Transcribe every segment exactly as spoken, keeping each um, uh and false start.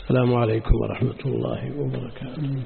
السلام عليكم ورحمة الله وبركاته.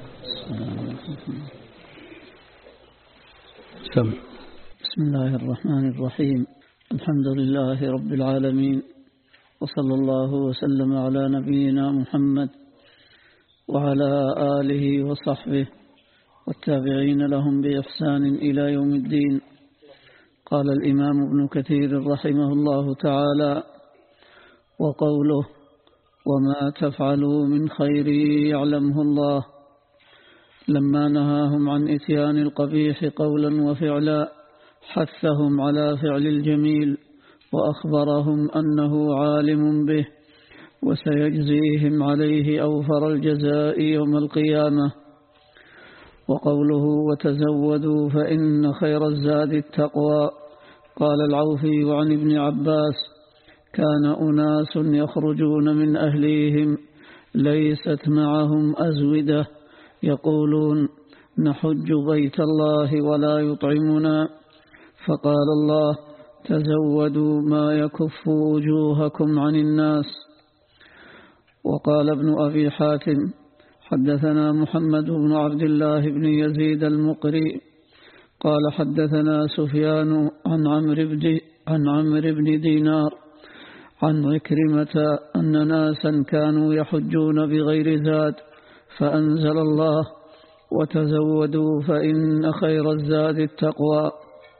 سم. بسم الله الرحمن الرحيم. الحمد لله رب العالمين، وصلى الله وسلم على نبينا محمد وعلى آله وصحبه والتابعين لهم بإحسان إلى يوم الدين. قال الإمام ابن كثير رحمه الله تعالى: وقوله: وما تفعلوا من خير يعلمه الله، لما نهاهم عن إتيان القبيح قولا وفعلا حثهم على فعل الجميل، وأخبرهم أنه عالم به وسيجزيهم عليه أوفر الجزاء يوم القيامة. وقوله: وتزودوا فإن خير الزاد التقوى. قال العوفي عن ابن عباس: كان أناس يخرجون من أهليهم ليست معهم أزودة يقولون: نحج بيت الله ولا يطعمنا، فقال الله: تزودوا ما يكف وجوهكم عن الناس. وقال ابن أبي حاتم: حدثنا محمد بن عبد الله بن يزيد المقري قال حدثنا سفيان عن عمرو بن عن عمرو بن دينار عن عكرمة أن ناسا كانوا يحجون بغير زاد، فأنزل الله: وتزودوا فإن خير الزاد التقوى.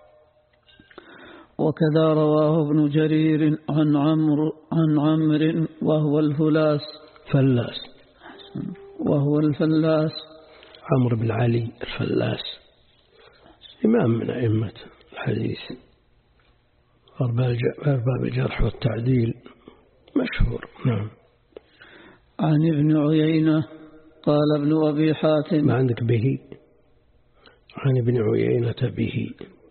وكذا رواه ابن جرير عن عمرو عن عمرو وهو الفلاس فلاس وهو الفلاس عمرو بن علي الفلاس، إمام من أئمة الحديث، أرباب الجرح والتعديل، مشهور. نعم. عن ابن عيينة قال ابن أبي حاتم: ما عندك به؟ عن ابن عيينة به.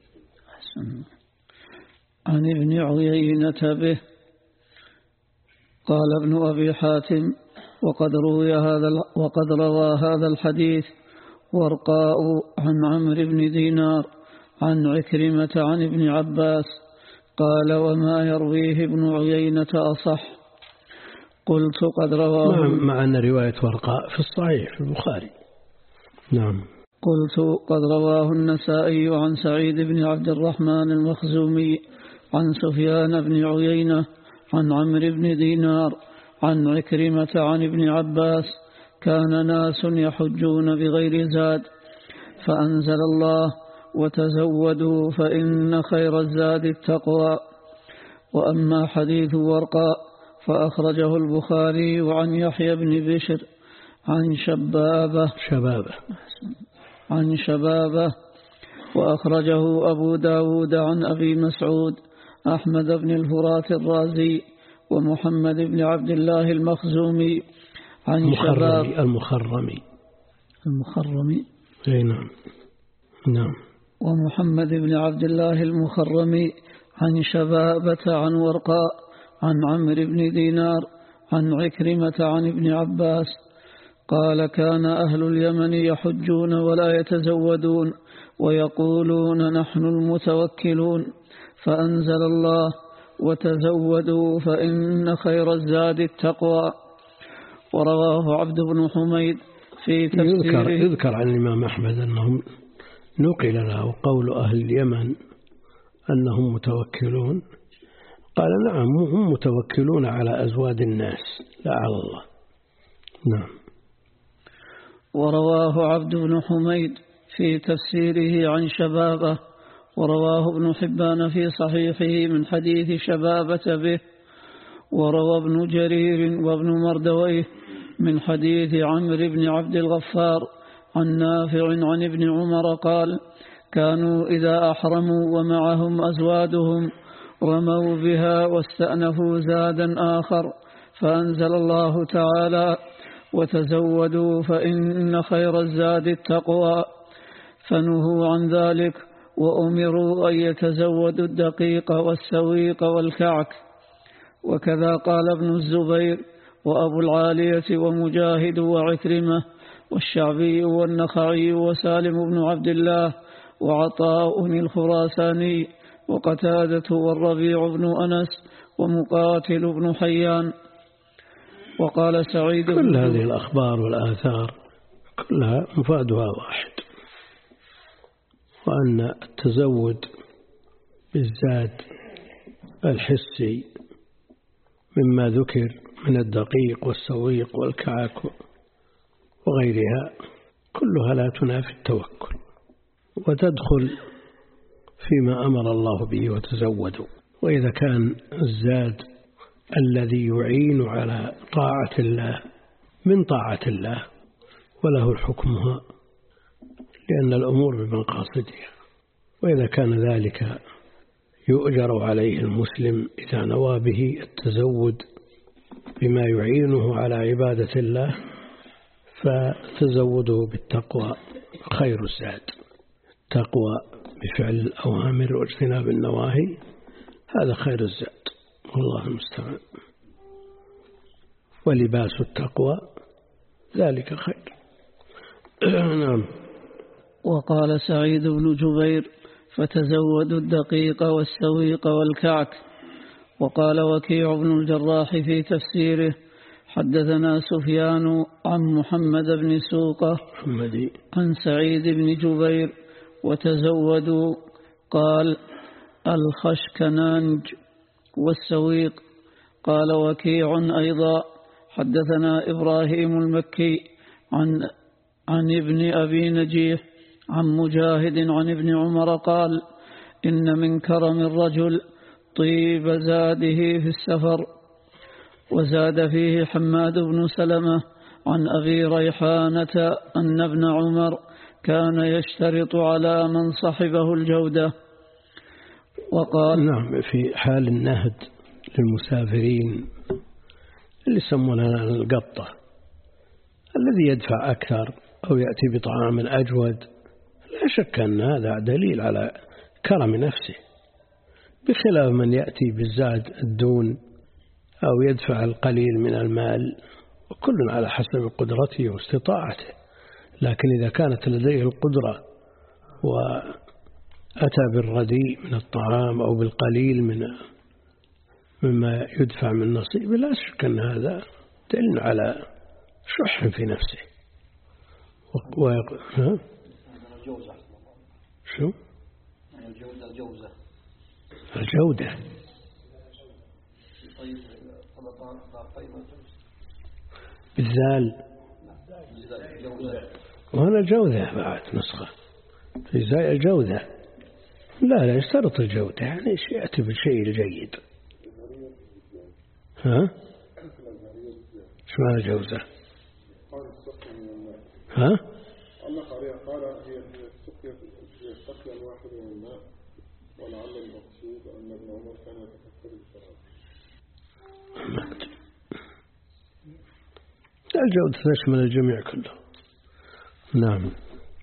عن ابن عيينة به. قال ابن أبي حاتم: وقد روي هذا وقد روى هذا الحديث ورقاء عن عمرو بن دينار عن عكرمة عن ابن عباس. قال: وما يرويه ابن عيينة أصح. قلت: قد رواه، مع أن رواية ورقاء في الصحيح في البخاري. نعم. قلت: قد رواه النسائي عن سعيد بن عبد الرحمن المخزومي عن سفيان بن عيينة عن عمرو بن دينار عن عكرمة عن ابن عباس: كان ناس يحجون بغير زاد، فأنزل الله: وتزودوا فإن خير الزاد التقوى. وأما حديث ورقاء فأخرجه البخاري عن يحيى بن بشر عن شبابه شبابه عن شبابه وأخرجه أبو داود عن أبي مسعود أحمد بن الفرات الرازي ومحمد بن عبد الله المخزومي عن المخرمي شباب المخرمي المخرمي أي نعم نعم ومحمد بن عبد الله المخرمي عن شبابة عن ورقاء عن عمرو بن دينار عن عكرمة عن ابن عباس قال: كان أهل اليمن يحجون ولا يتزودون ويقولون: نحن المتوكلون، فأنزل الله: وتزودوا فإن خير الزاد التقوى. ورواه عبد بن حميد في تفسيره. يذكر, يذكر عن الإمام أحمد أنهم نقل له قول أهل اليمن أنهم متوكلون، قال: نعم هم متوكلون على أزواد الناس لا على الله. نعم. ورواه عبد بن حميد في تفسيره عن شبابه، ورواه ابن حبان في صحيحه من حديث شبابة به. وروى ابن جرير وابن مردويه من حديث عمرو بن عبد الغفار عن نافع عن ابن عمر قال: كانوا إذا أحرموا ومعهم أزوادهم رموا بها واستأنفوا زادا آخر، فأنزل الله تعالى: وتزودوا فإن خير الزاد التقوى، فنهوا عن ذلك وأمروا أن يتزودوا الدقيق والسويق والكعك. وكذا قال ابن الزبير وأبو العالية ومجاهد وعكرمة والشعبي والنخعي وسالم بن عبد الله وعطاء الخراساني وقتادة والربيع بن أنس ومقاتل بن حيان. وقال سعيد كل هذه الأخبار والآثار كلها مفادها واحد، وأن التزود بالزاد الحسي مما ذكر من الدقيق والسويق والكعك وغيرها كلها لا تنافي التوكل، وتدخل فيما أمر الله به وتزودوا. وإذا كان الزاد الذي يعين على طاعة الله من طاعة الله وله الحكمها لأن الأمور بمقاصدها، وإذا كان ذلك يؤجر عليه المسلم إذا نوى به التزود بما يعينه على عبادة الله، فتزوده بالتقوى خير الزاد. التقوى بفعل الأوامر واجتناب النواهي هذا خير الزاد، والله المستعان. ولباس التقوى ذلك خير. نعم. وقال سعيد بن جبير فتزودوا الدقيق والسويق والكعك. وقال وكيع بن الجراح في تفسيره حدثنا سفيان عن محمد بن سوقة عن سعيد بن جبير وتزودوا قال الخشكنانج والسويق. قال وكيع أيضا حدثنا إبراهيم المكي عن عن ابن أبي نجيح عن مجاهد عن ابن عمر قال إن من كرم الرجل طيب زاده في السفر. وزاد فيه حماد بن سلمة عن أبي ريحانة أن ابن عمر كان يشترط على من صحبه الجودة. وقال نعم في حال النهد للمسافرين اللي يسمونها القطة الذي يدفع أكثر أو يأتي بطعام أجود، لا شك أن هذا دليل على كرم نفسه، بخلاف من يأتي بالزاد الدون أو يدفع القليل من المال، وكل على حسب قدرته واستطاعته. لكن إذا كانت لديه القدرة وأتى بالرديء من الطعام أو بالقليل من مما يدفع من نصيب، لا شك أن هذا دليل على شح في نفسه. و... ها؟ شو؟ الجودة الجودة بالذال، وهنا الجودة بعد نسخة في زي الجودة. لا لا يشترط الجودة، يعني يأتي بالشيء الجيد. ها؟ شو معنى الجودة؟ ها؟ الله قال هي السقيا هي السقيا الواحدة من الماء، ولعل المقصود أن ابن عمر كان يتفكر الشراب. الجودة تشمل الجميع كله. نعم.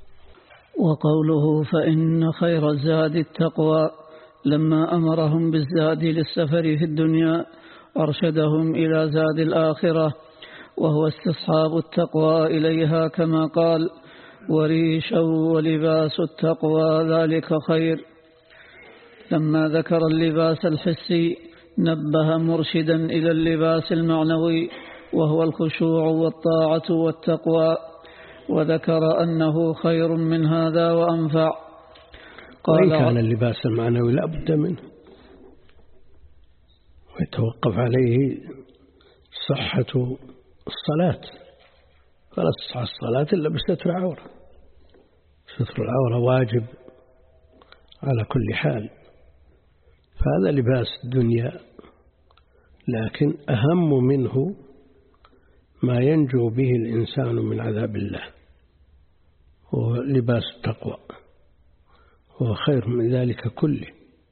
وقوله فإن خير الزاد التقوى لما أمرهم بالزاد للسفر في الدنيا أرشدهم إلى زاد الآخرة، وهو استصحاب التقوى إليها كما قال وريشا ولباس التقوى ذلك خير. لما ذكر اللباس الحسي نبه مرشدا إلى اللباس المعنوي وهو الخشوع والطاعة والتقوى، وذكر أنه خير من هذا وأنفع. وإن كان اللباس المعنوي لا بد منه ويتوقف عليه صحة الصلاة، فلا تصح الصلاة إلا بستر العورة. ستر العورة واجب على كل حال، فهذا لباس الدنيا، لكن أهم منه ما ينجو به الإنسان من عذاب الله، هو لباس التقوى، هو خير من ذلك كله.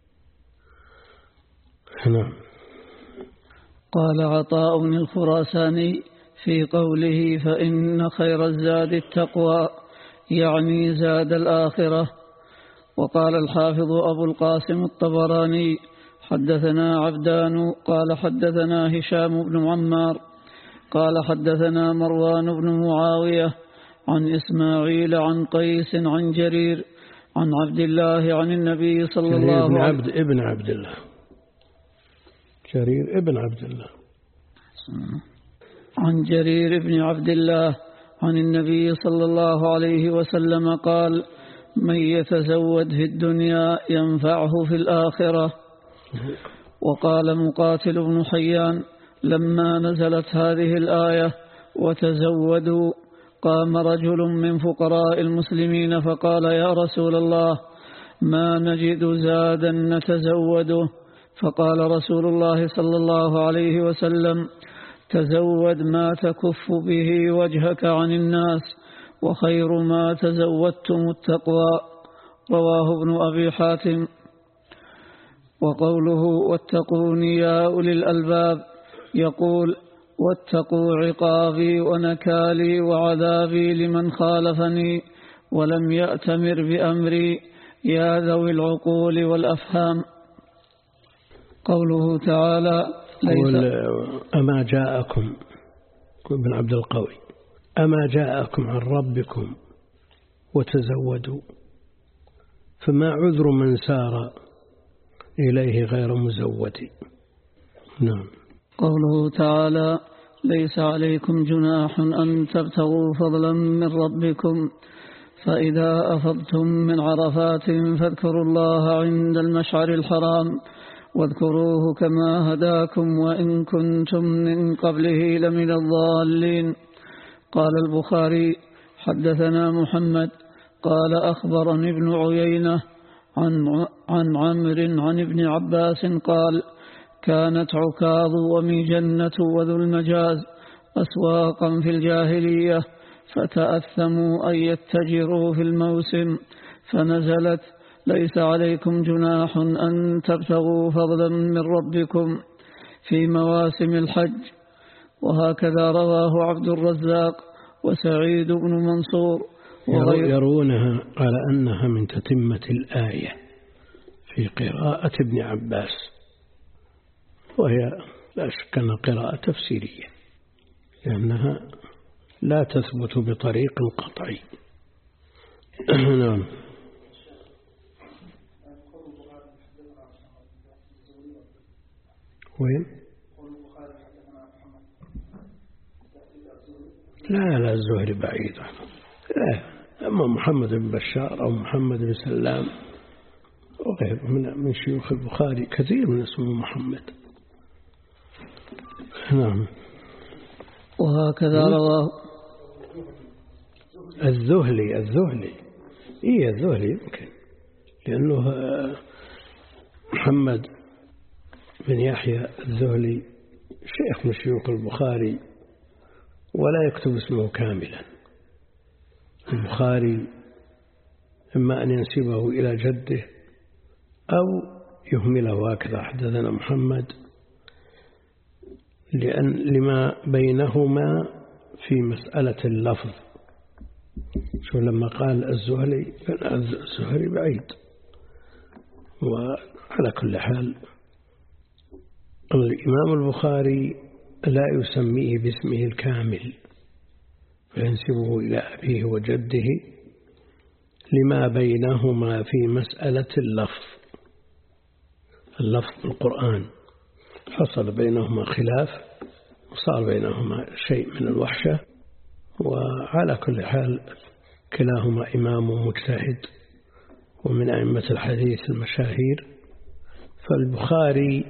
نعم. قال عطاء بن الخراساني في قوله فإن خير الزاد التقوى يعني زاد الآخرة. وقال الحافظ أبو القاسم الطبراني حدثنا عبدان قال حدثنا هشام بن عمار قال حدثنا مروان بن معاوية عن إسماعيل عن قيس عن جرير عن عبد الله عن النبي صلى الله عليه وسلم. ابن عبد الله، جرير ابن عبد الله عن جرير بن عبد الله عن النبي صلى الله عليه وسلم قال: من يتزود في الدنيا ينفعه في الآخرة. وقال مقاتل بن حيان: لما نزلت هذه الآية وتزودوا قام رجل من فقراء المسلمين فقال: يا رسول الله، ما نجد زادا نتزوده. فقال رسول الله صلى الله عليه وسلم: تزود ما تكف به وجهك عن الناس، وخير ما تزودتم التقوى. رواه ابن أبي حاتم. وقوله: واتقوني يا أولي الألباب، يقول: واتقوا عقابي ونكالي وعذابي لمن خالفني ولم يأتمر بأمري يا ذوي العقول والأفهام. قوله تعالى: ليس أما جاءكم ابن عبد القوي أما جاءكم عن ربكم وتزودوا، فما عذر من سار إليه غير مزود. نعم. قوله تعالى: ليس عليكم جناح أن تبتغوا فضلا من ربكم فإذا أفضتم من عرفات فاذكروا الله عند المشعر الحرام واذكروه كما هداكم وإن كنتم من قبله لمن الضالين. قال البخاري: حدثنا محمد قال أخبرني ابن عيينة عن عن عمرو عن ابن عباس قال: كانت عكاظ ومجنة وذو المجاز أسواقا في الجاهلية، فتأثموا أن يتجروا في الموسم، فنزلت: ليس عليكم جناح أن تبتغوا فضلا من ربكم في مواسم الحج. وهكذا رواه عبد الرزاق وسعيد بن منصور يرونها على أنها من تتمة الآية في قراءة ابن عباس، وهي لا شك أنها قراءة تفسيرية لأنها لا تثبت بطريق قطعي. نعم. وين؟ لا لا الزهري بعيد عنه. لا، أما محمد بن بشار أو محمد بن سلام وغيره من من شيوخ البخاري كثير من اسمه محمد. نعم. وهكذا رواه الذهلي الذهلي إيه الذهلي يمكن لأنه محمد بن يحيى الذهلي شيخ من شيوخ البخاري ولا يكتب اسمه كاملا. البخاري إما أن ينسبه إلى جده أو يهمله هكذا حدثنا محمد، لأن لما بينهما في مسألة اللفظ. شو لما قال الزهري الزهري بعيد. وعلى كل حال الإمام البخاري لا يسميه باسمه الكامل فينسبه إلى أبيه وجده لما بينهما في مسألة اللفظ. اللفظ القرآن حصل بينهما خلاف وصار بينهما شيء من الوحشة، وعلى كل حال كلاهما إمام مجتهد ومن أئمة الحديث المشاهير. فالبخاري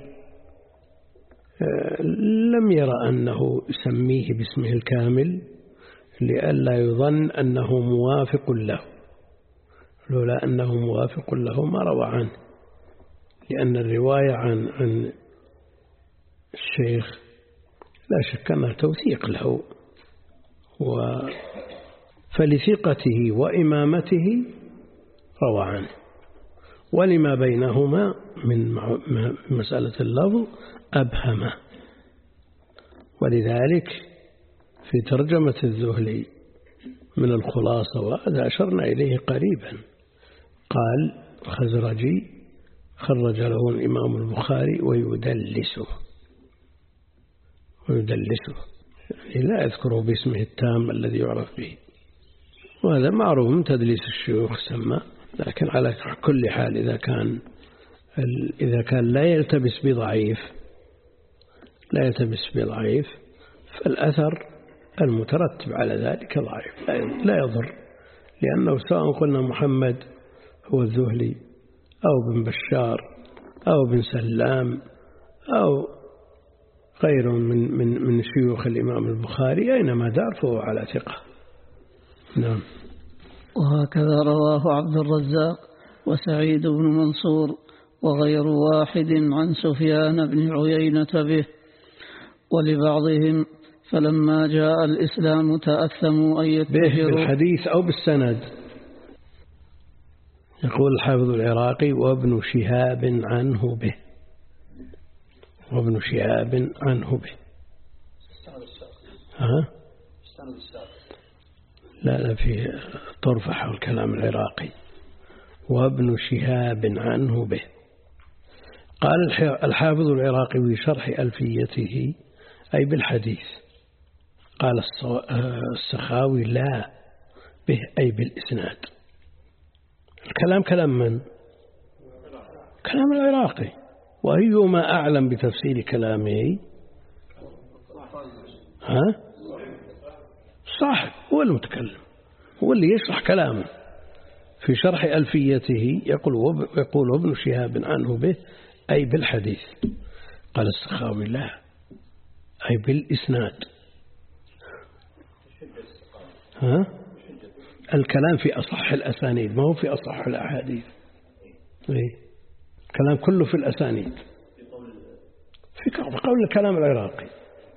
لم يرى أنه يسميه باسمه الكامل لئلا يظن أنه موافق له، لولا أنه موافق له ما روى عنه، لأن الرواية عن عن الشيخ لا شك أنها توثيق له، فلثقته وإمامته روى عنه، ولما بينهما من مسألة اللفظ أبهمه. ولذلك في ترجمة الذهلي من الخلاصة وهذا أشرنا إليه قريبا قال الخزرجي خرج له الإمام البخاري ويدلسه ويدلسه يعني لا يذكره باسمه التام الذي يعرف به، وهذا معروف من تدليس الشيوخ سمى. لكن على كل حال إذا كان إذا كان لا يلتبس بضعيف لا يلتبس بضعيف فالأثر المترتب على ذلك ضعيف لا يضر، لأنه سواء قلنا محمد هو الذهلي أو بن بشار أو بن سلام أو غير من من من شيوخ الإمام البخاري أينما دار فهو على ثقة. نعم. وهكذا رواه عبد الرزاق وسعيد بن منصور وغير واحد عن سفيان بن عيينة به. ولبعضهم فلما جاء الإسلام تأثموا أن يتجروا بالحديث أو بالسند. يقول الحافظ العراقي وابن شهاب عنه به، وابن شهاب عنه به. ها؟ لا لا في طرف حول كلام العراقي وابن شهاب عنه به. قال الحافظ العراقي في شرح ألفيته أي بالحديث. قال السخاوي لا به أي بالإسناد. الكلام كلام من؟ كلام العراقي. وأيما أعلم بتفسير كلامه؟ ها؟ صاحب هو المتكلم، هو اللي يشرح كلامه. في شرح ألفيته يقول يقول ابن شهاب عنه به أي بالحديث. قال السخاوي لا أي بالإسناد. ها؟ الكلام في أصح الأسانيد ما هو في أصح الأحاديث. الكلام كله في الأسانيد في قول الكلام العراقي.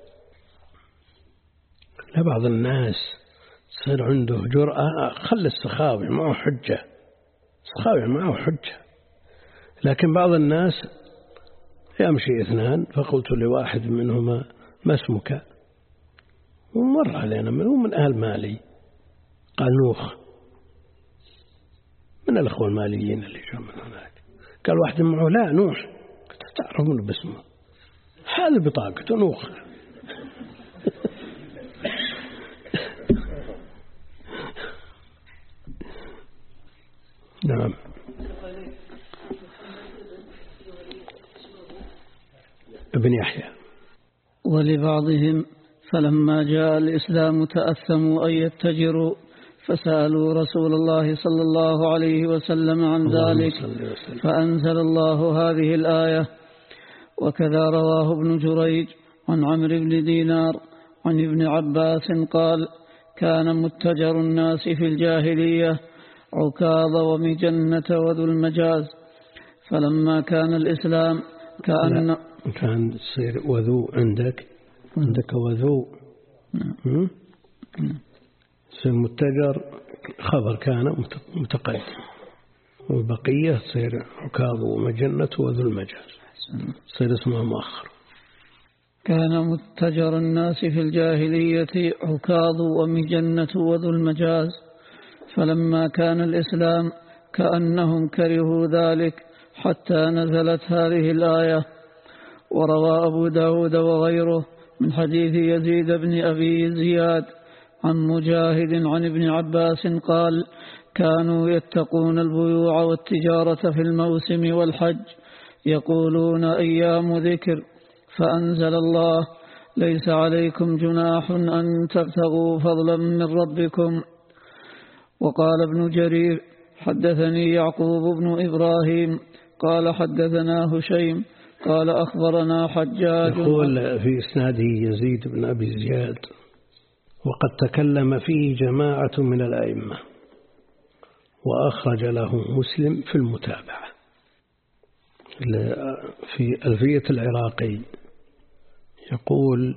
لا بعض الناس صار عنده جرأة. خل السخاوي معه حجة، السخاوي معه حجة، لكن بعض الناس يمشي اثنان فقلت لواحد منهما ما اسمك؟ ومر علينا من هو من أهل مالي، قال نوخ، من الأخوة الماليين اللي جاء من هناك. قال واحد معه لا نوح، قلت تعرف منه باسمه، هذه بطاقته نوخ. نعم. ابن يحيى. ولبعضهم فلما جاء الإسلام تأثموا أن يتجروا فسألوا رسول الله صلى الله عليه وسلم عن ذلك فأنزل الله هذه الآية. وكذا رواه ابن جريج عن عمرو بن دينار عن ابن عباس قال كان متجر الناس في الجاهلية عكاظ ومجنة وذو المجاز، فلما كان الإسلام كأن كان تصير وذو عندك عندك وذو تصير متجر خبر كان متقيد، والبقية تصير عكاظ ومجنة وذو المجاز تصير اسمها مؤخر. كان متجر الناس في الجاهلية عكاظ ومجنة وذو المجاز، فلما كان الإسلام كأنهم كرهوا ذلك حتى نزلت هذه الآية. وروى أبو داود وغيره من حديث يزيد بن أبي زياد عن مجاهد عن ابن عباس قال كانوا يتقون البيوع والتجارة في الموسم والحج يقولون أيام ذكر، فأنزل الله ليس عليكم جناح أن تبتغوا فضلا من ربكم. وقال ابن جرير حدثني يعقوب بن إبراهيم قال حدثنا هشيم قال أخبرنا حجاج. يقول في إسناده يزيد بن أبي زياد وقد تكلم فيه جماعة من الأئمة وأخرج له مسلم في المتابعة. في ألفية العراقي يقول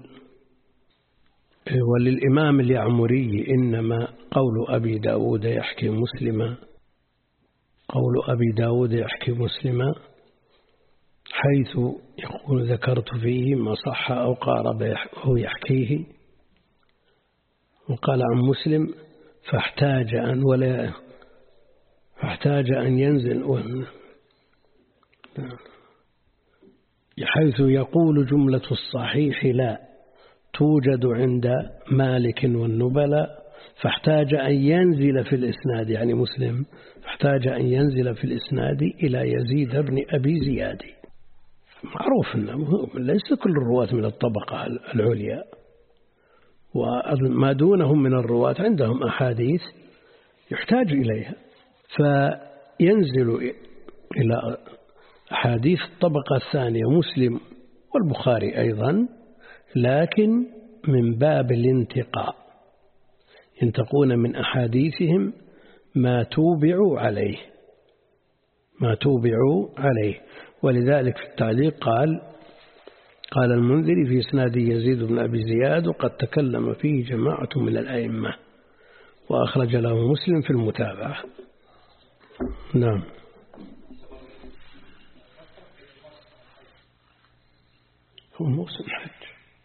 وللإمام اليعمري إنما قول أبي داود يحكي مسلما قول أبي داود يحكي مسلما حيث يقول ذكرت فيه ما صح أو قارب هو يحكيه. وقال عن مسلم فاحتاج أن ولا فاحتاج أن ينزل حيث يقول جملة الصحيح لا توجد عند مالك والنبلاء فاحتاج أن ينزل في الإسناد، يعني مسلم فاحتاج أن ينزل في الإسناد إلى يزيد بن أبي زياد. معروف أنه ليس كل الرواة من الطبقة العليا، وما دونهم من الرواة عندهم أحاديث يحتاج إليها، فينزل إلى أحاديث الطبقة الثانية مسلم والبخاري أيضا، لكن من باب الانتقاء، ينتقون من أحاديثهم ما توبعوا عليه ما توبعوا عليه ولذلك في التعليق قال قال المنذري في إسناد يزيد بن أبي زياد وقد تكلم فيه جماعة من الأئمة وأخرج له مسلم في المتابعة. نعم. هو موسم الحج.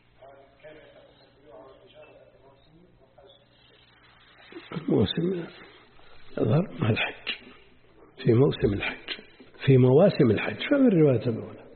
الموسم يظهر مع الحج، في موسم الحج، في مواسم الحج، فمن الرواية الأولى.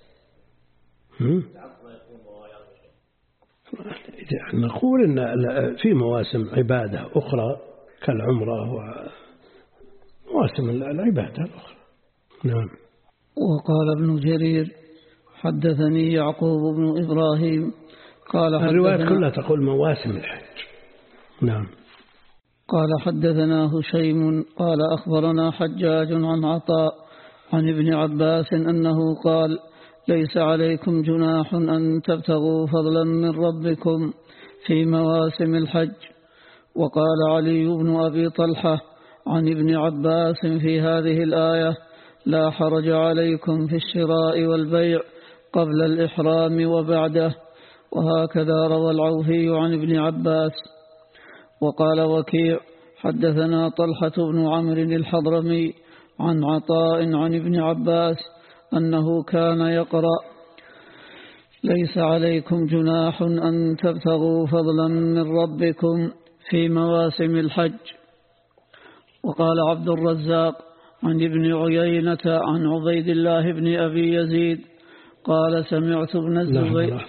نقول إن في مواسم عبادة أخرى كالعمرة ومواسم العبادة الأخرى. نعم. وقال ابن جرير حدثني يعقوب بن إبراهيم قال الرواية كلها تقول مواسم الحج. نعم. قال حدثنا هشيم قال أخبرنا حجاج عن عطاء عن ابن عباس أنه قال ليس عليكم جناح أن تبتغوا فضلا من ربكم في مواسم الحج. وقال علي بن أبي طلحة عن ابن عباس في هذه الآية لا حرج عليكم في الشراء والبيع قبل الإحرام وبعده، وهكذا روى العوفي عن ابن عباس. وقال وكيع حدثنا طلحة بن عمرو الحضرمي عن عطاء عن ابن عباس أنه كان يقرأ ليس عليكم جناح أن تبتغوا فضلا من ربكم في مواسم الحج. وقال عبد الرزاق عن ابن عيينة عن عبيد الله بن أبي يزيد قال سمعت ابن الزبير.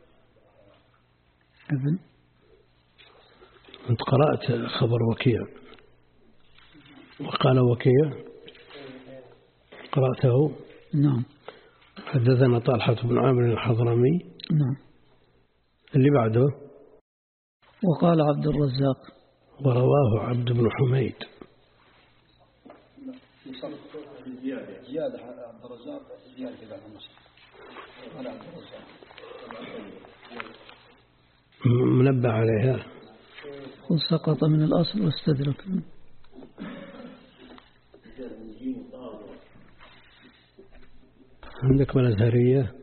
ابن أنت قرأت خبر وكيع وقال وكيع قرأته. نعم. حدثنا طلحة بن عامر الحضرمي. نعم. اللي بعده وقال عبد الرزاق ورواه عبد بن حميد. زيادة عبد الرزاق زيادة في بعض النسخ. قال عبد الرزاق منبه عليها وسقط من الأصل واستدرك. عندك من الأزهرية؟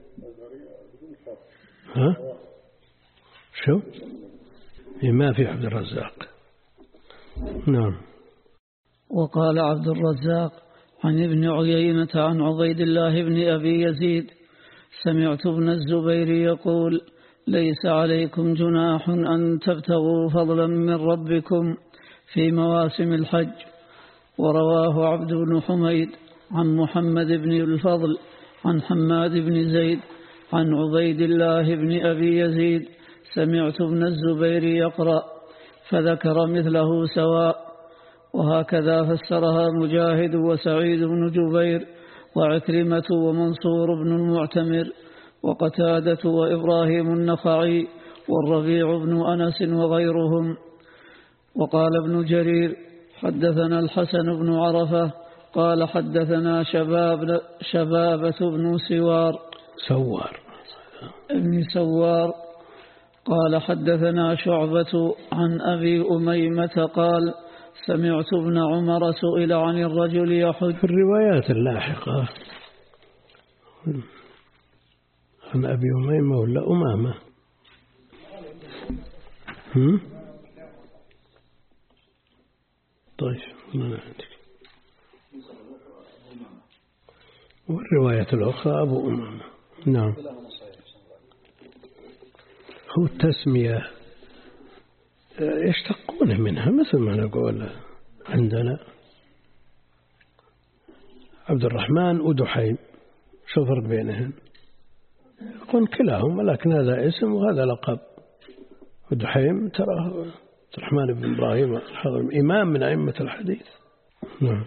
ها؟ شو؟ ما في عبد الرزاق. نعم. وقال عبد الرزاق عن ابن عيينة عن عبيد الله بن أبي يزيد سمعت ابن الزبير يقول ليس عليكم جناح أن تبتغوا فضلا من ربكم في مواسم الحج. ورواه عبد بن حميد عن محمد بن الفضل عن حماد بن زيد عن عبيد الله بن أبي يزيد سمعت ابن الزبير يقرأ فذكر مثله سواء. وهكذا فسرها مجاهد وسعيد بن جبير وعكرمة ومنصور بن المعتمر وقتادة وإبراهيم النخعي والربيع بن أنس وغيرهم. وقال ابن جرير حدثنا الحسن بن عرفة قال حدثنا شباب شبابة بن سوار سوار ابن سوار قال حدثنا شعبة عن أبي أميمة قال سمعت ابن عمر سئل عن الرجل يحج. في الروايات اللاحقة عن أبي أميمة ولا أمامة؟ هم؟ طيب ما عندك. والرواية الأخرى أبو أمامة. نعم. هو التسمية يشتقونه منها مثل ما نقول عندنا عبد الرحمن ودحيم، شو الفرق بينهم؟ يكون كلاهما لكن هذا اسم وهذا لقب. ودحيم ترى عبد الرحمن بن إبراهيم الحضرمي إمام من أئمة الحديث. نعم.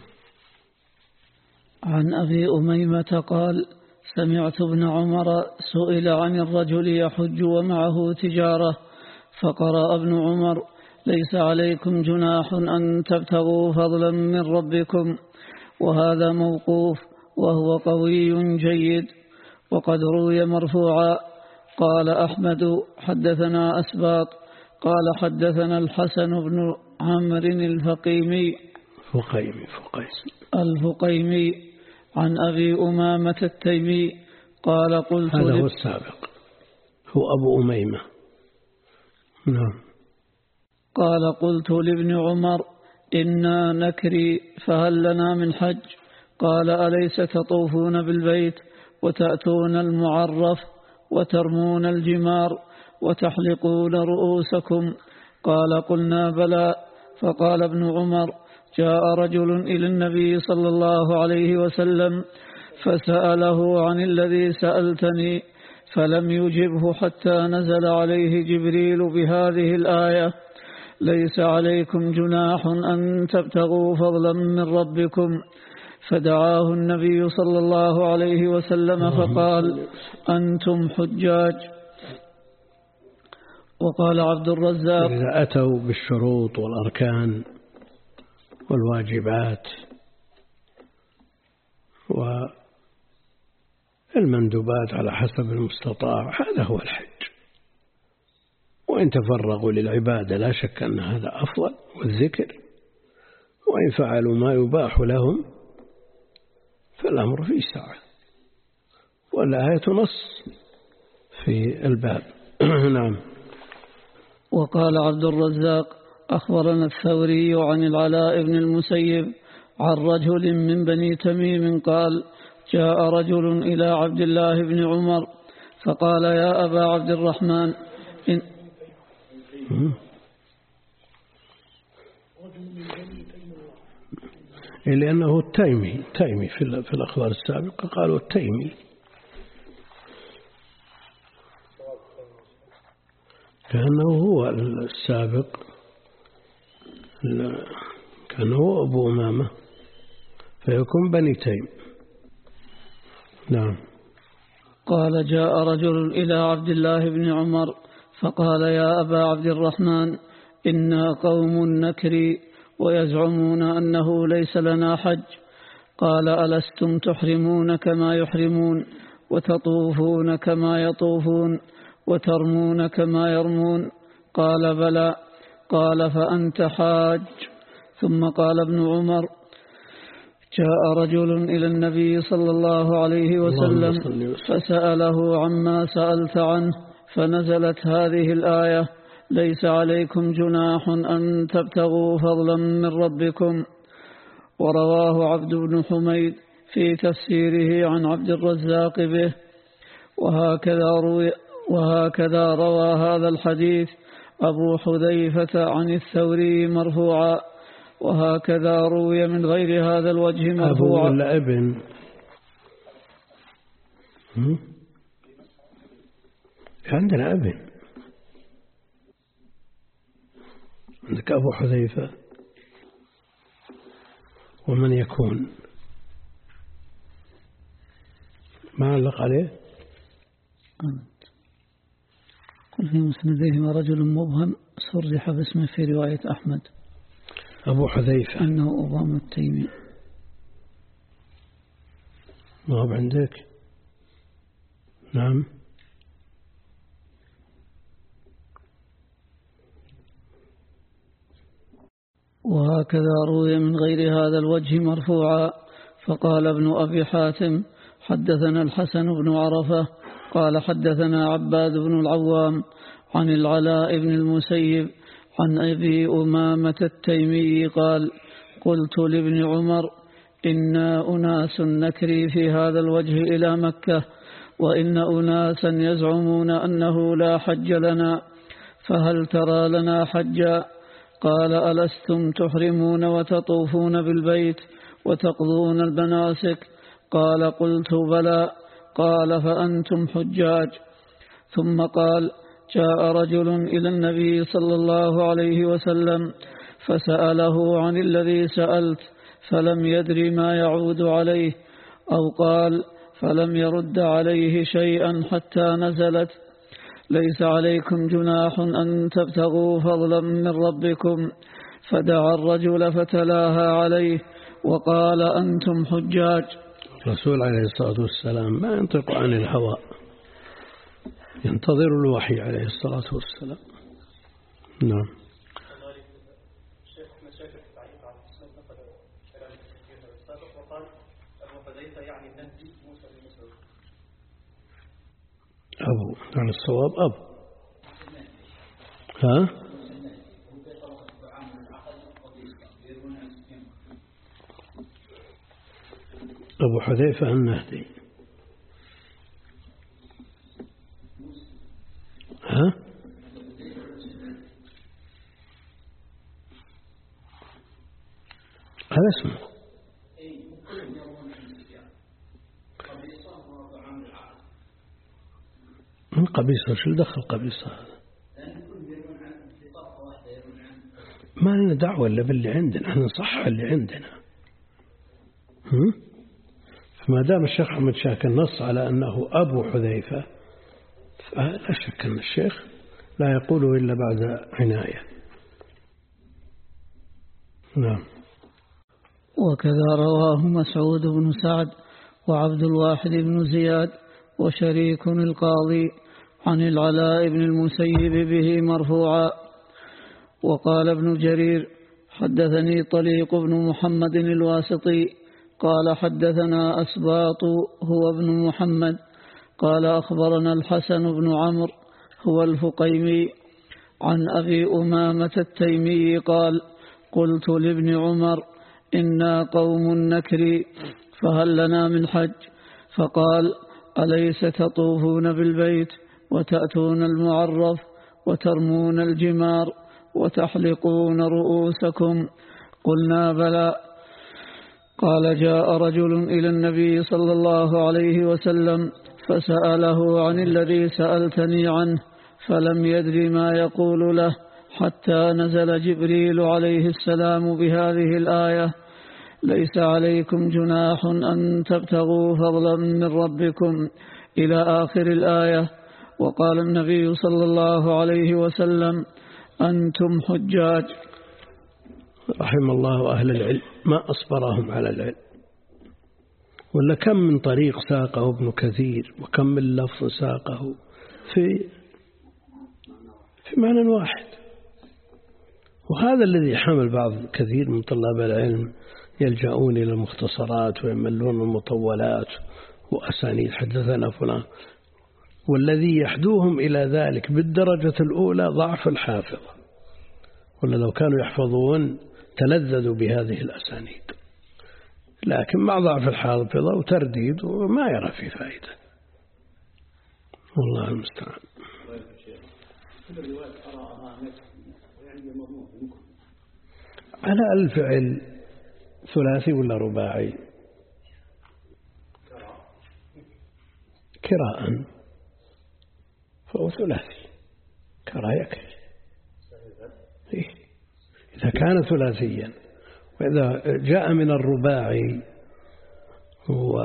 عن أبي أميمة قال سمعت ابن عمر سئل عن الرجل يحج ومعه تجارة فقرأ ابن عمر: ليس عليكم جناح أن تبتغوا فضلا من ربكم، وهذا موقوف وهو قوي جيد. وقد روي مرفوعا. قال أحمد: حدثنا أسباط قال حدثنا الحسن بن عمرو الفقيمي فقيمي فقيس الفقيمي عن أبي أمامة التيمي قال: قلت هذا هو السابق، هو أبو أميمة. نعم. قال: قلت لابن عمر: إنا نكري فهل لنا من حج؟ قال: أليس تطوفون بالبيت وتأتون المعرف وترمون الجمار وتحلقون رؤوسكم؟ قال: قلنا بلى. فقال ابن عمر: جاء رجل إلى النبي صلى الله عليه وسلم فسأله عن الذي سألتني، فلم يجبه حتى نزل عليه جبريل بهذه الآية: ليس عليكم جناح أن تبتغوا فضلا من ربكم. فدعاه النبي صلى الله عليه وسلم فقال: أنتم حجاج. وقال عبد الرزاق: إذا أتوا بالشروط والأركان والواجبات والمندوبات على حسب المستطاع، هذا هو الحج. وإن تفرغوا للعبادة لا شك أن هذا أفضل والذكر، وإن فعلوا ما يباح لهم فالأمر في ساعة، والآية نص في الباب. نعم. وقال عبد الرزاق: أخبرنا الثوري عن العلاء بن المسيب عن رجل من بني تميم قال: جاء رجل إلى عبد الله بن عمر فقال: يا أبا عبد الرحمن إن لأنه التيمي تيمي في في الأخبار السابقة قالوا التيمي، كأنه هو السابق، كان هو أبو أمامة فيكون بني تيم. نعم. قال: جاء رجل إلى عبد الله بن عمر فقال: يا أبا عبد الرحمن إنا قوم نكري ويزعمون أنه ليس لنا حج. قال: ألستم تحرمون كما يحرمون وتطوفون كما يطوفون وترمون كما يرمون؟ قال: بلى. قال: فأنت حاج. ثم قال ابن عمر: جاء رجل إلى النبي صلى الله عليه وسلم فسأله عما سألت عنه، فنزلت هذه الآية: ليس عليكم جناح أن تبتغوا فضلا من ربكم. ورواه عبد بن حميد في تفسيره عن عبد الرزاق به. وهكذا روي وهكذا روى هذا الحديث أبو حذيفة عن الثوري مرفوعا، وهكذا روي من غير هذا الوجه مرفوعا. أبو ولا ابن؟ عندنا ابن، عندك أبو حذيفة، ومن يكون ما علق عليه؟ قل في مسندهما رجل مبهم صرح باسمه في رواية أحمد أبو حذيفة أنه أبام التيمي. ما هو عندك؟ نعم. وهكذا روي من غير هذا الوجه مرفوعا. فقال ابن أبي حاتم: حدثنا الحسن بن عرفة قال حدثنا عباد بن العوام عن العلاء بن المسيب عن أبي أمامة التيمي قال: قلت لابن عمر: إنا أناس نكري في هذا الوجه إلى مكة، وإن أناسا يزعمون أنه لا حج لنا، فهل ترى لنا حجا؟ قال: ألستم تحرمون وتطوفون بالبيت وتقضون البناسك؟ قال: قلت بلى. قال: فأنتم حجاج. ثم قال: جاء رجل إلى النبي صلى الله عليه وسلم فسأله عن الذي سألت، فلم يدر ما يعود عليه، أو قال: فلم يرد عليه شيئا حتى نزلت: ليس عليكم جناح أن تبتغوا فضلا من ربكم. فدعا الرجل فتلاها عليه وقال أنتم حجاج. الرسول عليه الصلاة والسلام ما ينطق عن الهوى، ينتظر الوحي عليه الصلاة والسلام. نعم. أبو عن الصواب أبو ها أبو حذيفة النهدي ها هذا اسمه من قبيصة. شو دخل قبيصة هذا؟ ما لنا دعوة إلا باللي عندنا، احنا نصحح اللي عندنا. هم؟ فما دام الشيخ أحمد شاكر نص على أنه أبو حذيفة فلا شك أن الشيخ لا يقوله إلا بعد عناية. نعم. وكذا رواه مسعود بن سعد وعبد الواحد بن زياد وشريك القاضي عن العلاء بن المسيب به مرفوعا. وقال ابن جرير حدثني طليق بن محمد الواسطي قال حدثنا أسباط هو ابن محمد قال أخبرنا الحسن بن عمرو هو الفقيمي عن أبي أمامة التيمي قال قلت لابن عمر إنا قوم نكري فهل لنا من حج؟ فقال أليس تطوفون بالبيت وتأتون المعرف وترمون الجمار وتحلقون رؤوسكم؟ قلنا بلى. قال جاء رجل إلى النبي صلى الله عليه وسلم فسأله عن الذي سألتني عنه فلم يدر ما يقول له حتى نزل جبريل عليه السلام بهذه الآية ليس عليكم جناح أن تبتغوا فضلا من ربكم إلى آخر الآية. وقال النبي صلى الله عليه وسلم أنتم حجاج. رحم الله أهل العلم ما أصبرهم على العلم. ولا كم من طريق ساقه ابن كثير وكم من لفظ ساقه في في معنى واحد. وهذا الذي حمل بعض كثير من طلاب العلم يلجؤون إلى المختصرات ويملون المطولات وأسانيد حدثنا فلان، والذي يحدوهم إلى ذلك بالدرجة الأولى ضعف الحافظ، ولا لو كانوا يحفظون تلذذوا بهذه الأسانيد، لكن مع ضعف الحافظة وترديد وما يرى في فائدة. والله المستعان. على الفعل ثلاثي ولا رباعي؟ كراء فهو ثلاثي، كراء يكفي إيه؟ إذا كان ثلاثيا. وإذا جاء من الرباعي هو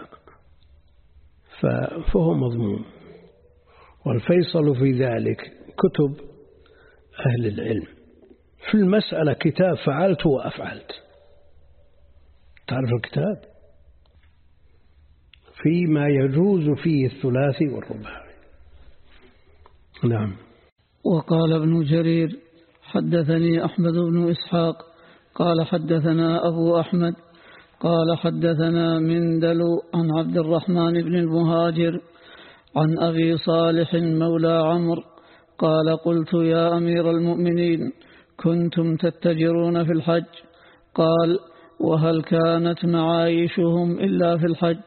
فهو مضمون. والفيصل في ذلك كتب أهل العلم في المسألة كتاب فعلت وأفعلت. تعرف الكتاب فيما يجوز فيه الثلاثي والرباعي. نعم. وقال ابن جرير حدثني أحمد بن إسحاق قال حدثنا أبو أحمد قال حدثنا مندل عن عبد الرحمن بن المهاجر عن أبي صالح مولى عمرو قال قلت يا أمير المؤمنين كنتم تتجرون في الحج؟ قال وهل كانت معايشهم إلا في الحج؟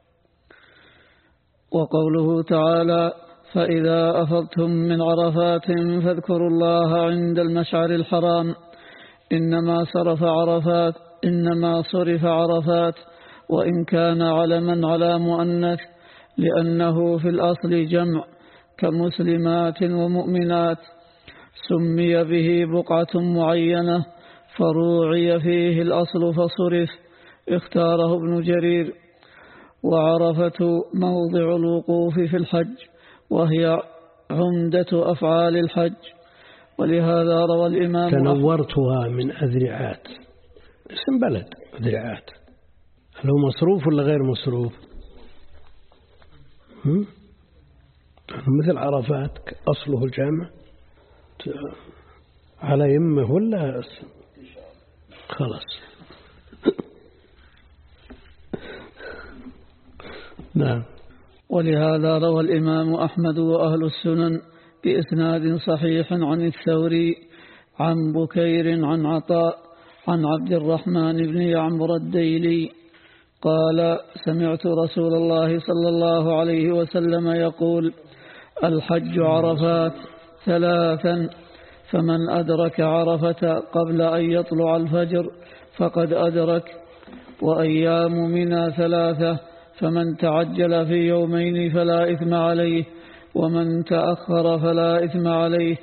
وقوله تعالى فإذا أفضتم من عرفات فاذكروا الله عند المشعر الحرام إنما صرف عرفات إنما صرف عرفات وإن كان علما على مؤنث لأنه في الأصل جمع كمسلمات ومؤمنات سمي به بقعة معينة فروعي فيه الأصل فصرف اختاره ابن جرير. وعرفة موضع الوقوف في الحج وهي عمدة أفعال الحج. ولهذا روى الإمام تنورتها من أذرعات، اسم بلد أذرعات، هل هو مصروف ولا غير مصروف؟ هم؟ مثل عرفات أصله الجامع على يمه ولا خلاص. نعم. ولهذا روى الإمام أحمد وأهل السنن بإسناد صحيح عن الثوري عن بكير عن عطاء عن عبد الرحمن بن يعمر الديلي قال سمعت رسول الله صلى الله عليه وسلم يقول الحج عرفات ثلاثا فمن أدرك عرفة قبل أن يطلع الفجر فقد أدرك، وأيام منى ثلاثة فمن تعجل في يومين فلا إثم عليه ومن تأخر فلا إثم عليه.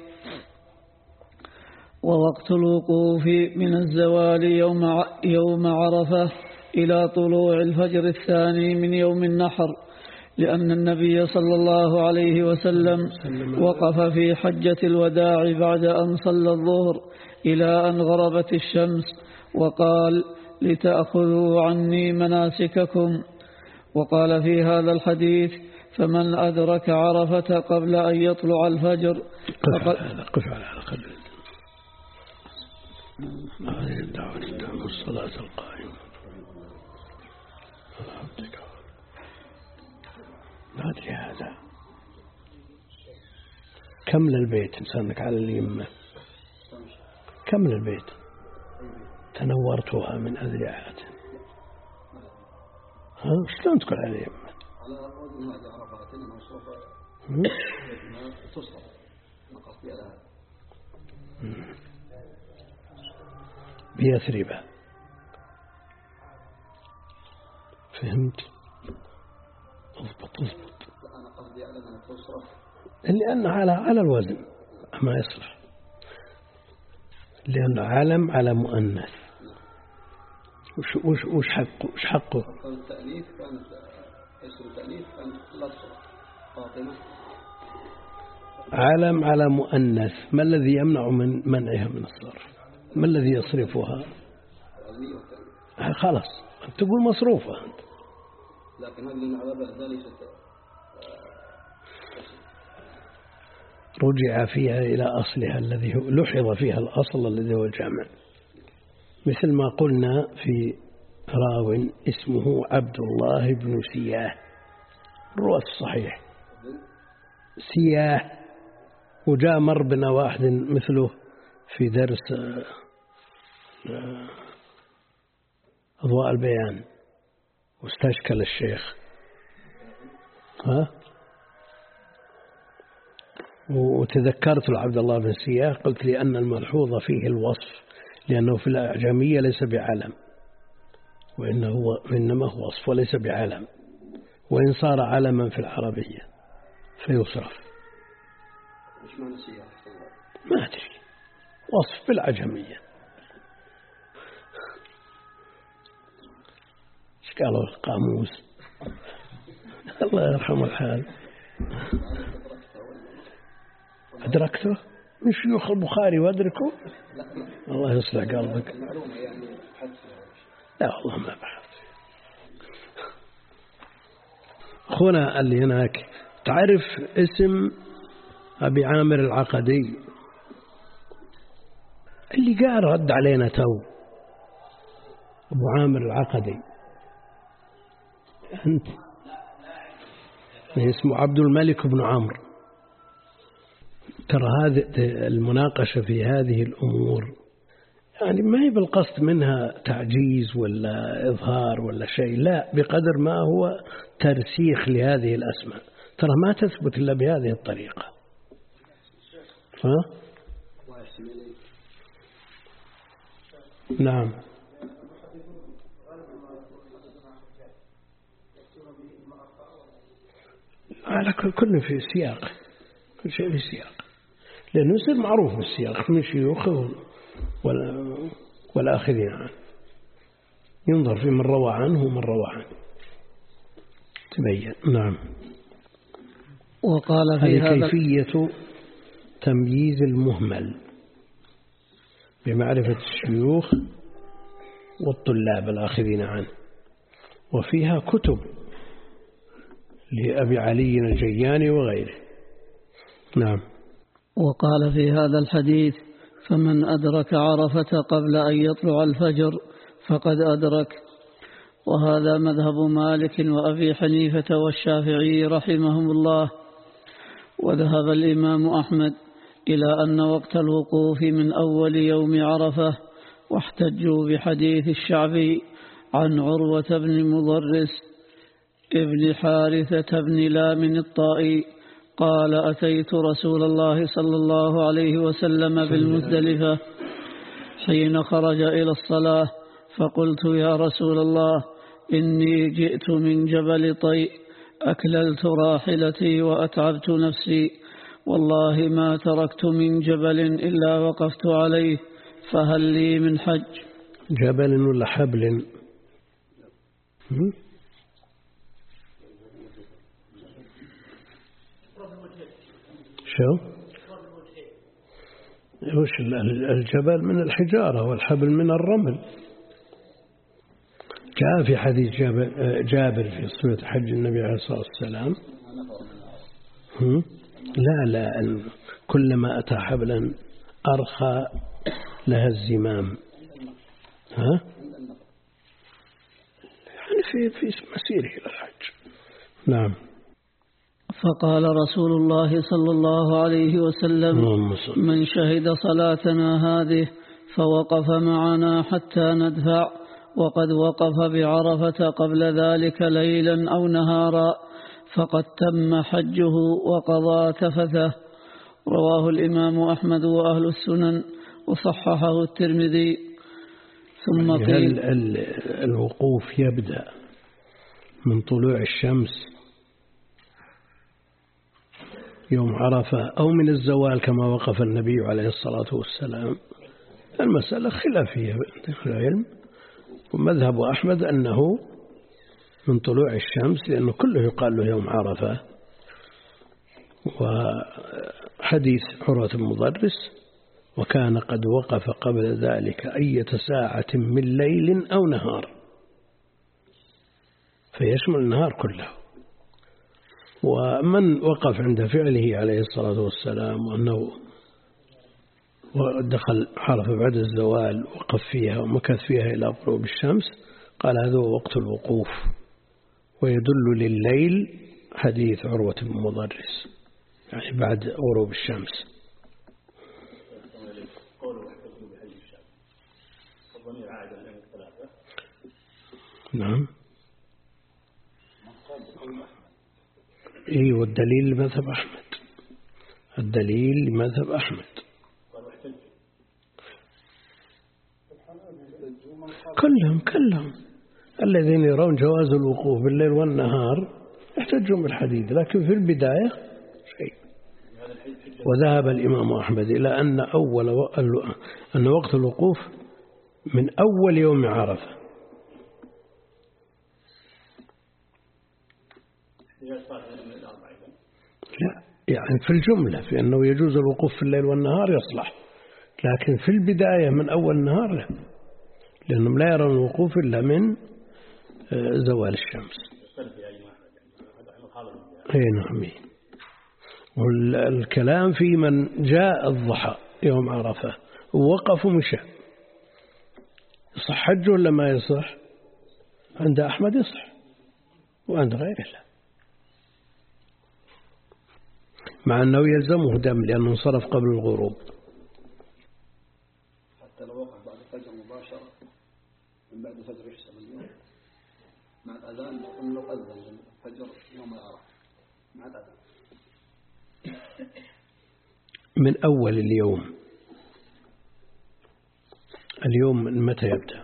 ووقت الوقوف من الزوال يوم يوم عرفة إلى طلوع الفجر الثاني من يوم النحر، لأن النبي صلى الله عليه وسلم وقف في حجة الوداع بعد أن صلى الظهر إلى أن غربت الشمس وقال لتأخذوا عني مناسككم. وقال في هذا الحديث فمن أدرك عرفة قبل أن يطلع الفجر فقد قف على الأقل هذه الدعوة التامة والصلاة القائمة ما أدري هذا كمل البيت إنسانك على اليمة، كمل البيت تنورتها من أذرعات. ها شلون تقول على اليمة؟ على وزن هذه عرفات إنما مصروفة تصرف نقص بها لها بيثربة. فهمت؟ اضبط اضبط. أنا قصدي على أنها تصرف لأنه على على الوزن ما يصلح، لأنه علم على مؤنث. وش وش وش حقه وش حقه؟ التأليف كانت اسم التأليف كانت لا تصرف فاطمة. علم على مؤنث، ما الذي يمنع من منعها من الصرف؟ ما الذي يصرفها؟ خلاص تقول مصروفة أنت. لكن هذه المعلبة ليست رجع فيها إلى أصلها الذي لحظ فيها الأصل الذي هو الجامع، مثل ما قلنا في راو اسمه عبد الله بن سياه، الرواة الصحيح سياه، وجاء مر بنا واحد مثله في درس أضواء البيان واستشكل الشيخ ها، وتذكرت لعبد الله بن سياه قلت لي أن الملحوظ فيه الوصف، لأنه في الأعجمية ليس بعلم وإنه هو إنما هو وصف وليس بعلم، وإن صار علما في العربية فيصرف. وش معنى سياه؟ ما أدري، وصف بالعجمية. ايش قالوا القاموس؟ الله يرحم الحال. أدركته من شيوخ البخاري وأدركه؟ الله يصلح قلبك. لا والله ما بحث. أخونا اللي هناك تعرف اسم أبي عامر العقدي اللي قال رد علينا تو؟ أبو عامر العقدي أنت اسمه عبد الملك بن عمرو. ترى هذه المناقشة في هذه الأمور يعني ما هي بالقصد منها تعجيز ولا إظهار ولا شيء، لا، بقدر ما هو ترسيخ لهذه الأسماء. ترى ما تثبت إلا بهذه الطريقة. ها؟ نعم. على كل في سياق، كل شيء في سياق، لأنه يصير معروف بالسياق من شيوخه والآخرين عنه، ينظر في من روى عنه ومن روى عنه تبين. نعم. وقال في هذه هذا كيفية تمييز المهمل بمعرفة الشيوخ والطلاب الآخذين عنه، وفيها كتب لأبي علي الجياني وغيره. نعم. وقال في هذا الحديث: فمن أدرك عرفة قبل أن يطلع الفجر فقد أدرك. وهذا مذهب مالك وأبي حنيفة والشافعي رحمهم الله. وذهب الإمام أحمد إلى أن وقت الوقوف من أول يوم عرفة، واحتجوا بحديث الشعبي عن عروة بن مضرس ابن حارثة بن لام الطائي قال: أتيت رسول الله صلى الله عليه وسلم بالمزدلفة حين خرج إلى الصلاة، فقلت: يا رسول الله، إني جئت من جبل طيء، أكللت راحلتي وأتعبت نفسي، والله ما تركت من جبل إلا وقفت عليه، فهل لي من حج؟ جبل ولا حبل؟ شو؟ وش الجبل من الحجارة والحبل من الرمل. جاء في حديث جابر في صفة حج النبي عليه الصلاة والسلام: لا لا كلما أتى حبلا أرخى لها الزمام. ها؟ يعني في في مسيره إلى الحج. نعم. فقال رسول الله صلى الله عليه وسلم: من شهد صلاتنا هذه فوقف معنا حتى ندفع، وقد وقف بعرفة قبل ذلك ليلا أو نهارا، فقد تم حجه وقضى تفثه. رواه الإمام أحمد وأهل السنن وصححه الترمذي. ثم قيل: الوقوف يبدأ من طلوع الشمس يوم عرفة أو من الزوال كما وقف النبي عليه الصلاة والسلام. المسألة خلافية بين العلم، ومذهب أحمد أنه من طلوع الشمس، لأنه كله يقال له يوم عرفة. وحديث عروة المضرس: وكان قد وقف قبل ذلك أية ساعة من ليل أو نهار، فيشمل النهار كله. ومن وقف عند فعله عليه الصلاة والسلام وأنه ودخل عرفة بعد الزوال وقف فيها ومكث فيها إلى غروب الشمس، قال هذا هو وقت الوقوف. ويدل لليل حديث عروة المضرس، يعني بعد غروب الشمس. نعم. إيه، والدليل لمذهب أحمد، الدليل لمذهب أحمد. كلهم كلهم الذين يرون جواز الوقوف بالليل والنهار يحتجون بالحديث، لكن في البداية شيء. وذهب الإمام أحمد إلى أن أول و... أن وقت الوقوف من أول يوم عرفة. لا، يعني في الجملة في أنه يجوز الوقوف في الليل والنهار يصلح، لكن في البداية من أول النهار لا، لأنهم لا يرون الوقوف إلا من زوال الشمس. أي نعم. والكلام في من جاء الضحى يوم عرفة ووقف ومشى، يصح حجه ولا ما يصح؟ عند أحمد يصح وعند غيره لا، مع أنه يلزمه دم لأنه انصرف قبل الغروب. حتى لو وقف بعد الفجر مباشرة من بعد الفجر يحسب اليوم مع الأذان، لو لو أذن الفجر يوم العرفة مع الأذان من أول اليوم. اليوم من متى يبدأ؟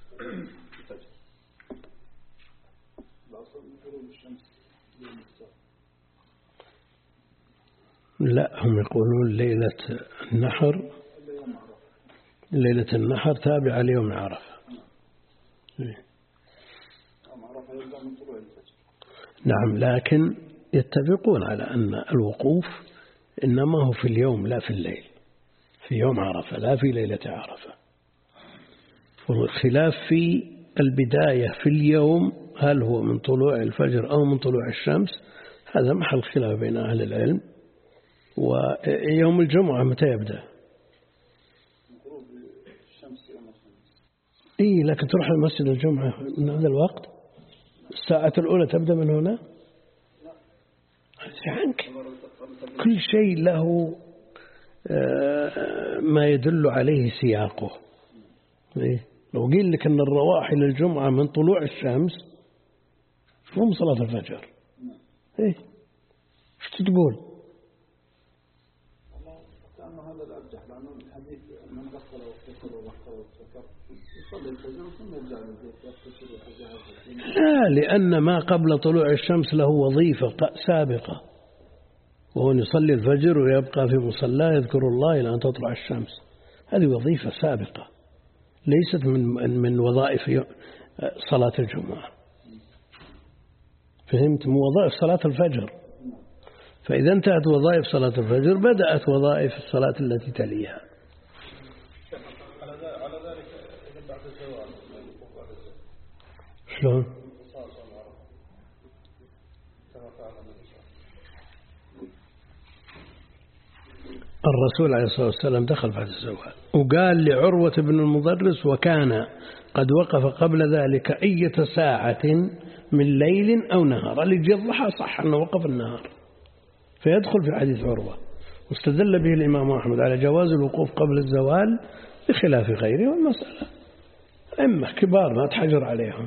لا، هم يقولون ليلة النحر، ليلة النحر تابعة ليوم عرفة. نعم، لكن يتفقون على أن الوقوف إنما هو في اليوم لا في الليل، في يوم عرفة لا في ليلة عرفة. والخلاف في البداية في اليوم، هل هو من طلوع الفجر أو من طلوع الشمس، هذا محل خلاف بين أهل العلم. ويوم الجمعة متى يبدأ؟ إيه لكن تروح المسجد الجمعة من هذا الوقت، الساعة الأولى تبدأ من هنا. عنك كل شيء له ما يدل عليه سياقه. إيه؟ لو قيل لك أن الرواحل الجمعة من طلوع الشمس مو من صلاة الفجر، إيه إيش تقول؟ هذا الأرجح لأنه الحديث من غسل وغسل وغسل وسكر يصلي الفجر ثم يرجع للبيت يغتسل ويتجهز. لا، لأن ما قبل طلوع الشمس له وظيفة سابقة، وهو يصلي الفجر ويبقى في مصلاه يذكر الله إلى أن تطلع الشمس. هذه وظيفة سابقة ليست من من وظائف صلاة الجمعة. فهمت؟ من وظائف صلاة الفجر. فإذا انتهت وظائف صلاة الفجر بدأت وظائف الصلاة التي تليها. على ذلك إذا بعد الزوال شلون؟ الرسول عليه الصلاة والسلام دخل بعد الزوال وقال لعروة بن المضرس وكان قد وقف قبل ذلك أية ساعة من ليل أو نهار. اللي يجي الضحى صح أنه وقف النهار، فيدخل في حديث عروة. واستدل به الإمام أحمد على جواز الوقوف قبل الزوال بخلاف غيره، والمسألة أئمة كبار ما تحجر عليهم.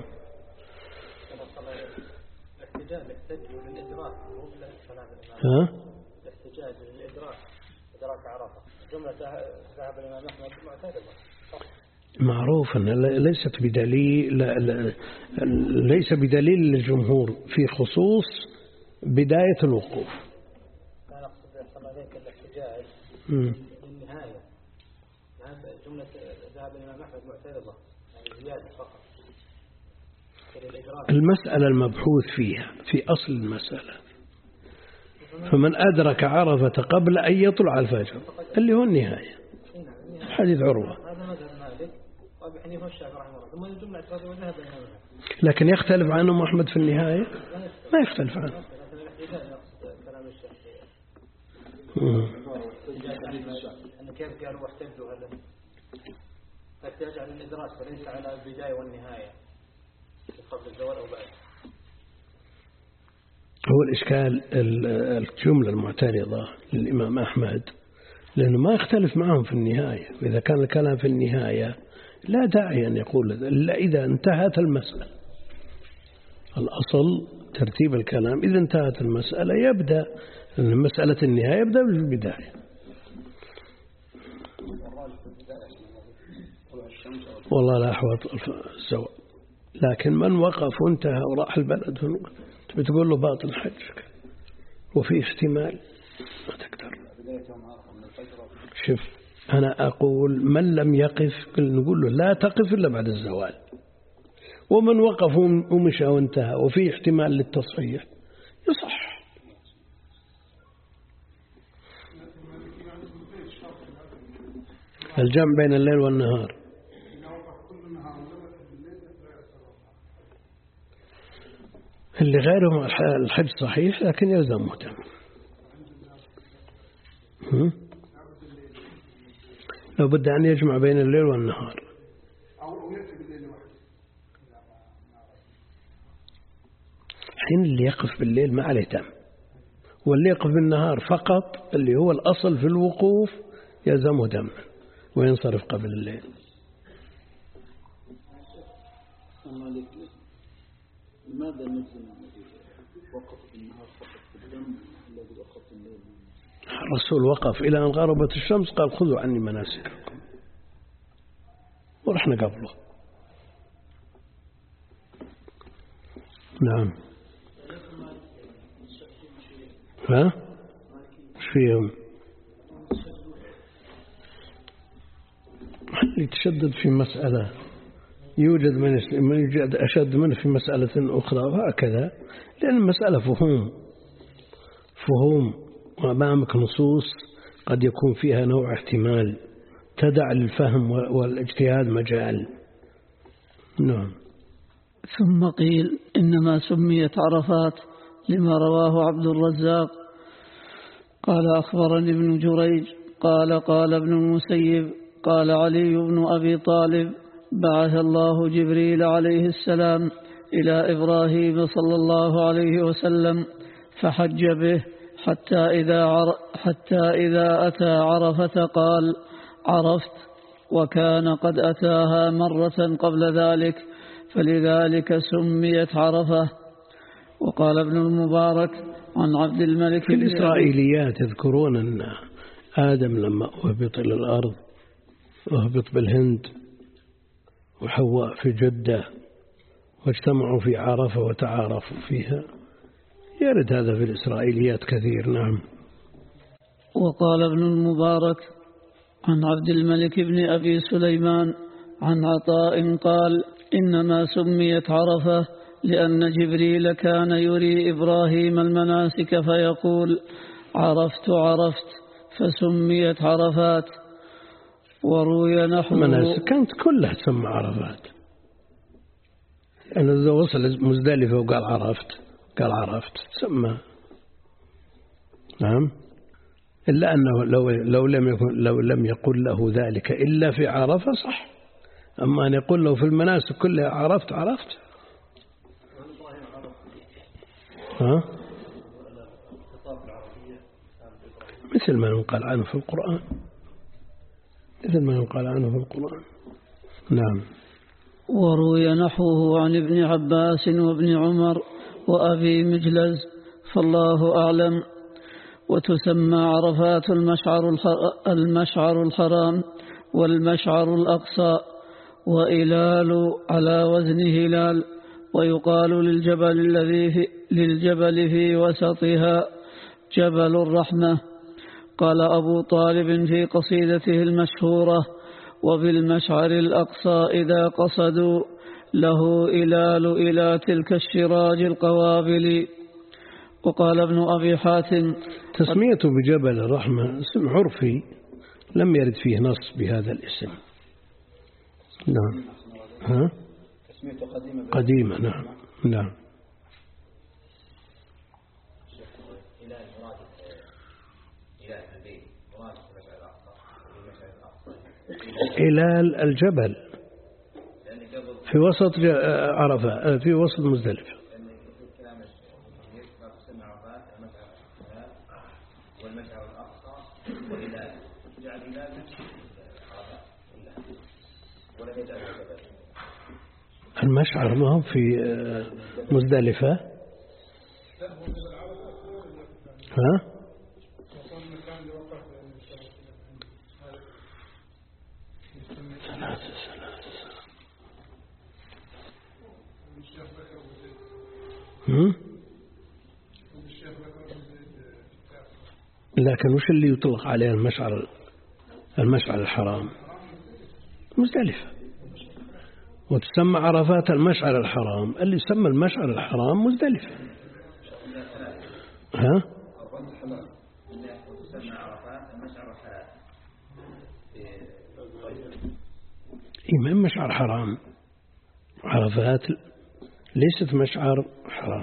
ها؟ الاحتجاج للإدراك إدراك عرفة جملة ذهب الإمام أحمد معتادة معروف أن ليست بدليل لا لا ليس بدليل للجمهور في خصوص بداية الوقوف. لا نقصد يحصل عليك الاحتجاج للنهاية، جملة ذهب الإمام أحمد معتادة يعني زيادة فقط. المسألة المبحوث فيها في أصل المسألة، فمن أدرك عرفة قبل أن يطلع الفجر اللي هو النهاية، حديث عروة. لكن يختلف عنه أحمد في النهاية؟ ما يختلف عنه. كيف قالوا واحتجوا هذا احتاج على الإدراك وليس على البداية والنهاية قبل الزوال أو بعد. هو الإشكال الجملة المعترضة للإمام أحمد لأنه ما يختلف معهم في النهاية، وإذا كان الكلام في النهاية لا داعي أن يقول إلا إذا انتهت المسألة. الأصل ترتيب الكلام، إذا انتهت المسألة يبدأ مسألة النهاية يبدأ بالبداية. والله لا أحوط الزوال، لكن من وقف وانتهى وراح البلد بتقول له باطل حجك وفي احتمال ما تقدر. شوف أنا أقول من لم يقف نقول له لا تقف إلا بعد الزوال، ومن وقف ومشى وانتهى وفي احتمال للتصحيح يصح. الجمع بين الليل والنهار اللي غيرهم الحج صحيح لكن يلزم مهتم. لو بد أن يجمع بين الليل والنهار حين اللي يقف بالليل ما عليه دم، واللي يقف بالنهار فقط اللي هو الأصل في الوقوف يلزمه دم وينصرف قبل الليل. لماذا نجزم وقف النهار فقط بالدم الذي وقف الليل؟ الرسول وقف إلى أن غربت الشمس قال خذوا عني مناسككم ورحنا قبله. نعم. ها؟ ايش فيهم؟ اللي تشدد في مسألة يوجد من يوجد أشد منه في مسألة أخرى وهكذا، لأن المسألة فهوم فهم وأمامك نصوص قد يكون فيها نوع احتمال، تدع للفهم والاجتهاد مجال. نعم. ثم قيل إنما سميت عرفات لما رواه عبد الرزاق قال أخبرني ابن جريج قال قال ابن المسيب قال علي بن أبي طالب بعث الله جبريل عليه السلام إلى إبراهيم صلى الله عليه وسلم فحج به حتى إذا, عر حتى إذا أتى عرفة قال عرفت، وكان قد أتاها مرة قبل ذلك فلذلك سميت عرفة. وقال ابن المبارك عن عبد الملك في الإسرائيليات يذكرون أن آدم لما أهبط إلى الأرض أهبط بالهند وحواء في جدة واجتمعوا في عرفة وتعارفوا فيها، يرد هذا في الإسرائيليات كثير. نعم. وقال ابن المبارك عن عبد الملك بن أبي سليمان عن عطاء قال إنما سميت عرفة لأن جبريل كان يري إبراهيم المناسك فيقول عرفت عرفت فسميت عرفات. وروي نحو المناسك كانت كلها تسمى عرفات، يعني إذا وصل مزدلفة وقال عرفت قال عرفت تسمى. نعم. إلا أنه لو, لو, لم يكن لو لم يقل له ذلك إلا في عرفة صح، أما أن يقول له في المناسك كلها عرفت عرفت. ها؟ مثل ما ينقل عنه في القرآن مثل ما ينقل عنه في القرآن. نعم. وروي نحوه عن ابن عباس وابن عمر وأبي مجلز فالله أعلم. وتسمى عرفات المشعر, المشعر الحرام والمشعر الأقصى وإلال على وزن هلال، ويقال للجبل الذي في للجبل في وسطها جبل الرحمة. قال أبو طالب في قصيدته المشهورة وبالمشعر الأقصى إذا قصدوا له إلال إلى تلك الشراج القوابل. وقال ابن أبي حاتم تسميته بجبل الرحمة اسم عرفي لم يرد فيه نص بهذا الاسم. نعم. ها؟ تسميته قديمة قديمة. نعم. نعم. إلال الجبل في وسط عرفة في وسط مزدلفة. المشعر ما هو في مزدلفة. ها؟ هم؟ لكن وش اللي يطلق عليه المشعر المشعر الحرام؟ مزدلفة. وتسمى عرفات المشعر الحرام، اللي يسمى المشعر الحرام مزدلفة. ها؟ إيه ما مشعر حرام، عرفات ليست مشعر حرام.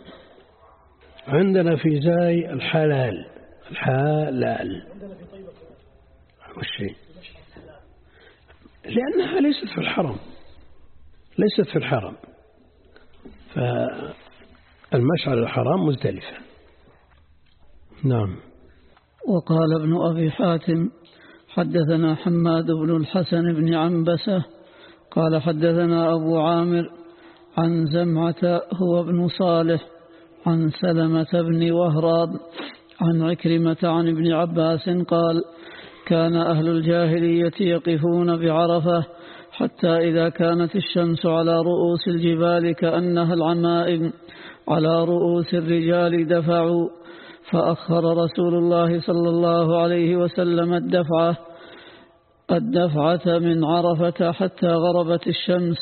عندنا في زاي الحلال الحلال والشيء لأنها ليست في الحرم ليست في الحرم فالمشعر الحرام مزدلفة. نعم. وقال ابن أبي حاتم حدثنا حماد بن الحسن بن عنبسة قال حدثنا أبو عامر عن زمعة هو ابن صالح عن سلمة بن وهراب عن عكرمة عن ابن عباس قال كان أهل الجاهلية يقفون بعرفة حتى إذا كانت الشمس على رؤوس الجبال كأنها العمائم على رؤوس الرجال دفعوا، فأخر رسول الله صلى الله عليه وسلم الدفعة الدفعة من عرفة حتى غربت الشمس.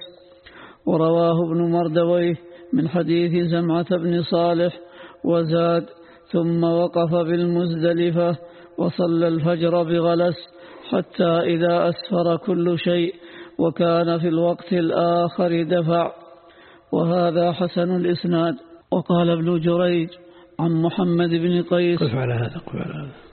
ورواه ابن مردويه من حديث زمعة بن صالح وزاد ثم وقف بالمزدلفة وصلى الفجر بغلس حتى إذا أسفر كل شيء وكان في الوقت الآخر دفع. وهذا حسن الإسناد. وقال ابن جريج عن محمد بن قيس قف على هذا قف على هذا